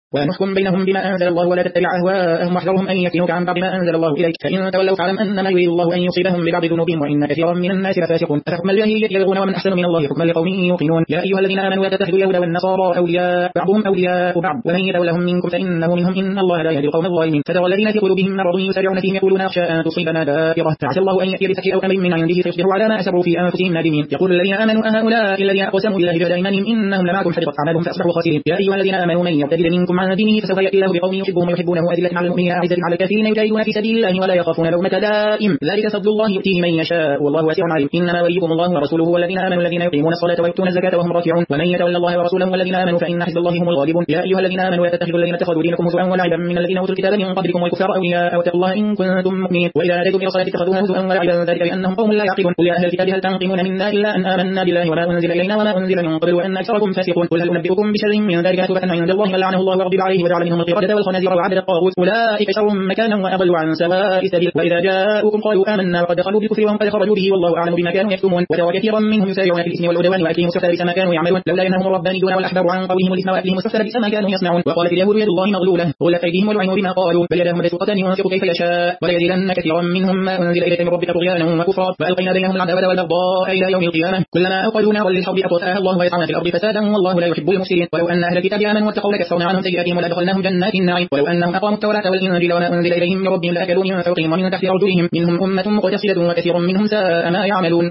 ونحكم بينهم بما أنزل الله ولا تتبع أهواءهم واحذرهم أن يفتنوك عن بعض ما أنزل الله إليك فإن تولوا فاعلم أنما يريد الله أن يصيبهم ببعض ذنوبهم وإن كثيرا من الناس لفاسقون أفحكم الجاهلية يبغون ومن أحسن من الله حكما لقوم يوقنون يا أيها الذين آمنوا لا تتخذوا اليهود والنصارى أولياء بعضهم أولياء بعض ومن يتولهم منكم فإنه منهم إن الله لا يهدي القوم الظالمين فترى الذين في قلوبهم مرض يسارعون فيهم يقولون أخشى أن تصيبنا دائرة فعسى الله أن يأتي بفتح أو أمر من عنده فيصبحوا على ما أسروا في أنفسهم نادمين يقول الذين آمنوا أهؤلاء الذين أقسموا بالله جهد أيمانهم إنهم لمعكم حبطت أعمالهم فأصبحوا خاسرين يا أيها الذين آمنوا من يرتد منكم عن دينه فسوف يأتي الله بقوم يحبهم ويحبونه أذلة على المؤمنين أعزة على الكافرين يجاهدون في سبيل الله ولا يخافون لومة لائم ذلك فضل الله يؤتيه من يشاء والله واسع عليم إنما وليكم الله ورسوله والذين آمنوا الذين يقيمون الصلاة ويؤتون الزكاة وهم راكعون ومن يتولى الله ورسوله والذين آمنوا فإن حزب الله هم الغالبون يا أيها الذين آمنوا لا تتخذوا الذين اتخذوا دينكم هزوا ولعبا من الذين أوتوا الكتاب من قبلكم والكفار أولياء واتقوا الله إن كنتم مؤمنين وإذا ناديتم إلى الصلاة اتخذوها هزوا ولعبا ذلك بأنهم قوم لا يعقلون قل يا أهل الكتاب هل تنقمون منا إلا أن آمنا بالله وما أنزل إلينا وما أنزل من قبل وأن أكثركم فاسقون قل هل أنبئكم بشر من ذلك مثوبة عند الله من لعنه الله وغضب عليه وجعل منهم القردة والخنازير وعبد الطاغوت أولئك شر مكانا وأضل عن سواء السبيل وإذا جاءوكم قالوا آمنا وقد دخلوا بالكفر وهم قد خرجوا به والله أعلم بما كانوا يكتمون وترى كثيرا منهم يسارعون في الإثم والعدوان وأكلهم السحت بئس ما كانوا يعملون لولا ينههم الربانيون والأحبار عن قولهم الإثم وأكلهم السحت بئس ما كانوا يصنعون وقالت اليهود يد الله مغلولة غلت أيديهم ولعنوا بما قالوا بل يداه مبسوطتان ينفق كيف يشاء وليزيدن كثيرا منهم ما أنزل إليك من ربك طغيانا وكفرا وألقينا بينهم العداوة والبغضاء إلى يوم القيامة كلما أوقدوا نارا للحرب أطفأها الله ويسعون في الأرض فسادا والله لا يحب المفسدين ولو أن أهل الكتاب آمنوا واتقوا لكفرنا عنهم سيئاتهم ولأدخلناهم جنات النعيم ولو أنهم أقاموا التوراة والإنجيل وما أنزل إليهم من ربهم لأكلوا من فوقهم ومن تحت أرجلهم منهم أمة مقتصدة وكثير منهم ساء ما يعملون